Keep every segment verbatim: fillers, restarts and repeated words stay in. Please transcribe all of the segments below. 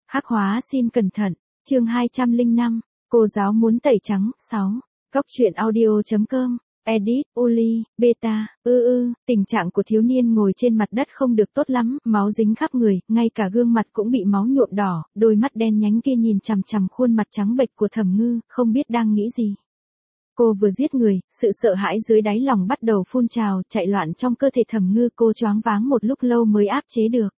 Hắc hóa xin cẩn thận, chương hai trăm lẻ năm, cô giáo muốn tẩy trắng, sáu. Góc truyện audio.com, edit, Uli, beta, ư ư, tình trạng của thiếu niên ngồi trên mặt đất không được tốt lắm, máu dính khắp người, ngay cả gương mặt cũng bị máu nhuộm đỏ, đôi mắt đen nhánh kia nhìn chằm chằm khuôn mặt trắng bệch của Thẩm Ngư, không biết đang nghĩ gì. Cô vừa giết người, sự sợ hãi dưới đáy lòng bắt đầu phun trào, chạy loạn trong cơ thể Thẩm Ngư, cô choáng váng một lúc lâu mới áp chế được.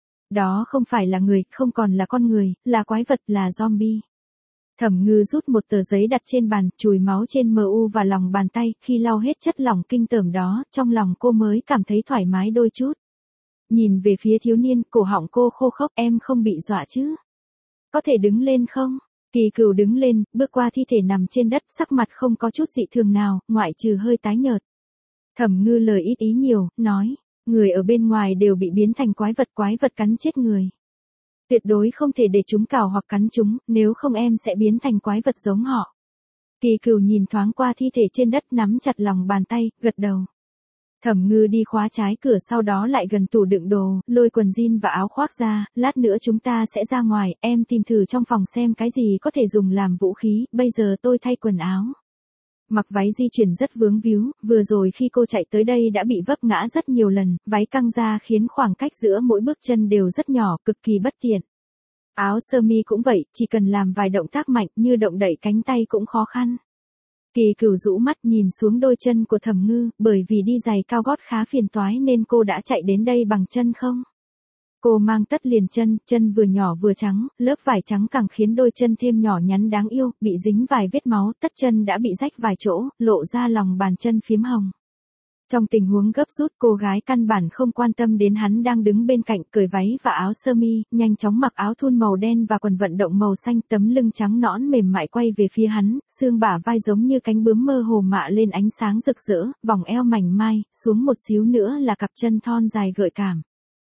Đó không phải là người, không còn là con người, là quái vật, là zombie. Thẩm Ngư rút một tờ giấy đặt trên bàn, chùi máu trên mờ u và lòng bàn tay, khi lau hết chất lỏng kinh tởm đó, trong lòng cô mới cảm thấy thoải mái đôi chút. Nhìn về phía thiếu niên, cổ họng cô khô khốc, em không bị dọa chứ? Có thể đứng lên không? Kỳ Cửu đứng lên, bước qua thi thể nằm trên đất, sắc mặt không có chút dị thường nào, ngoại trừ hơi tái nhợt. Thẩm Ngư lời ít ý nhiều, nói, người ở bên ngoài đều bị biến thành quái vật, quái vật cắn chết người. Tuyệt đối không thể để chúng cào hoặc cắn chúng, nếu không em sẽ biến thành quái vật giống họ. Kỳ Cửu nhìn thoáng qua thi thể trên đất, nắm chặt lòng bàn tay, gật đầu. Thẩm Ngư đi khóa trái cửa, sau đó lại gần tủ đựng đồ, lôi quần jean và áo khoác ra, lát nữa chúng ta sẽ ra ngoài, em tìm thử trong phòng xem cái gì có thể dùng làm vũ khí, bây giờ tôi thay quần áo. Mặc váy di chuyển rất vướng víu, vừa rồi khi cô chạy tới đây đã bị vấp ngã rất nhiều lần, váy căng ra khiến khoảng cách giữa mỗi bước chân đều rất nhỏ, cực kỳ bất tiện. Áo sơ mi cũng vậy, chỉ cần làm vài động tác mạnh như động đậy cánh tay cũng khó khăn. Kỳ Cửu rũ mắt nhìn xuống đôi chân của Thẩm Ngư, bởi vì đi giày cao gót khá phiền toái nên cô đã chạy đến đây bằng chân không. Cô mang tất liền chân, chân vừa nhỏ vừa trắng, lớp vải trắng càng khiến đôi chân thêm nhỏ nhắn đáng yêu, bị dính vài vết máu, tất chân đã bị rách vài chỗ, lộ ra lòng bàn chân phím hồng. Trong tình huống gấp rút, cô gái căn bản không quan tâm đến hắn đang đứng bên cạnh, cởi váy và áo sơ mi, nhanh chóng mặc áo thun màu đen và quần vận động màu xanh, tấm lưng trắng nõn mềm mại quay về phía hắn, xương bả vai giống như cánh bướm mơ hồ mạ lên ánh sáng rực rỡ, vòng eo mảnh mai, xuống một xíu nữa là cặp chân thon dài gợi cảm.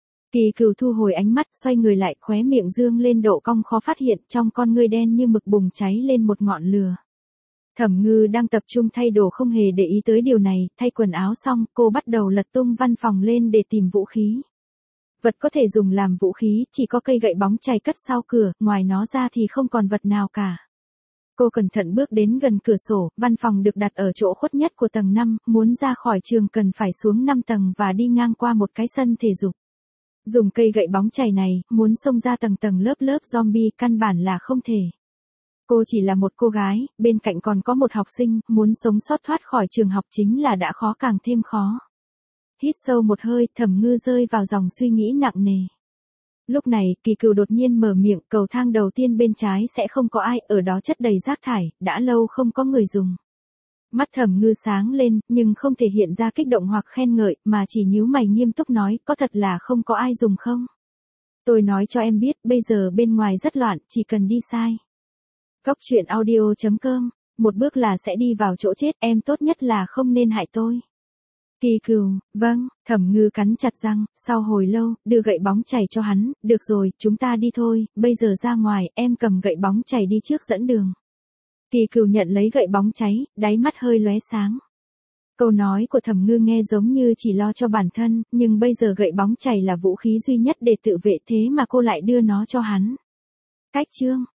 Kỳ Cửu thu hồi ánh mắt, xoay người lại, khóe miệng dương lên độ cong khó phát hiện, trong con ngươi đen như mực bùng cháy lên một ngọn lửa. Thẩm Ngư đang tập trung thay đồ không hề để ý tới điều này, thay quần áo xong, cô bắt đầu lật tung văn phòng lên để tìm vũ khí. Vật có thể dùng làm vũ khí, chỉ có cây gậy bóng chày cất sau cửa, ngoài nó ra thì không còn vật nào cả. Cô cẩn thận bước đến gần cửa sổ, văn phòng được đặt ở chỗ khuất nhất của tầng năm, muốn ra khỏi trường cần phải xuống năm tầng và đi ngang qua một cái sân thể dục. Dùng cây gậy bóng chày này, muốn xông ra tầng tầng lớp lớp zombie căn bản là không thể. Cô chỉ là một cô gái, bên cạnh còn có một học sinh, muốn sống sót thoát khỏi trường học chính là đã khó càng thêm khó. Hít sâu một hơi, Thẩm Ngư rơi vào dòng suy nghĩ nặng nề. Lúc này, Kỳ Cửu đột nhiên mở miệng, cầu thang đầu tiên bên trái sẽ không có ai, ở đó chất đầy rác thải, đã lâu không có người dùng. Mắt Thẩm Ngư sáng lên, nhưng không thể hiện ra kích động hoặc khen ngợi, mà chỉ nhíu mày nghiêm túc nói, có thật là không có ai dùng không? Tôi nói cho em biết, bây giờ bên ngoài rất loạn, chỉ cần đi sai. Góc truyện audio.com, một bước là sẽ đi vào chỗ chết, em tốt nhất là không nên hại tôi. Kỳ Cửu, vâng, Thẩm Ngư cắn chặt răng, sau hồi lâu, đưa gậy bóng chày cho hắn, được rồi, chúng ta đi thôi, bây giờ ra ngoài, em cầm gậy bóng chày đi trước dẫn đường. Kỳ Cửu nhận lấy gậy bóng cháy, đáy mắt hơi lóe sáng. Câu nói của Thẩm Ngư nghe giống như chỉ lo cho bản thân, nhưng bây giờ gậy bóng chày là vũ khí duy nhất để tự vệ, thế mà cô lại đưa nó cho hắn. Cách chương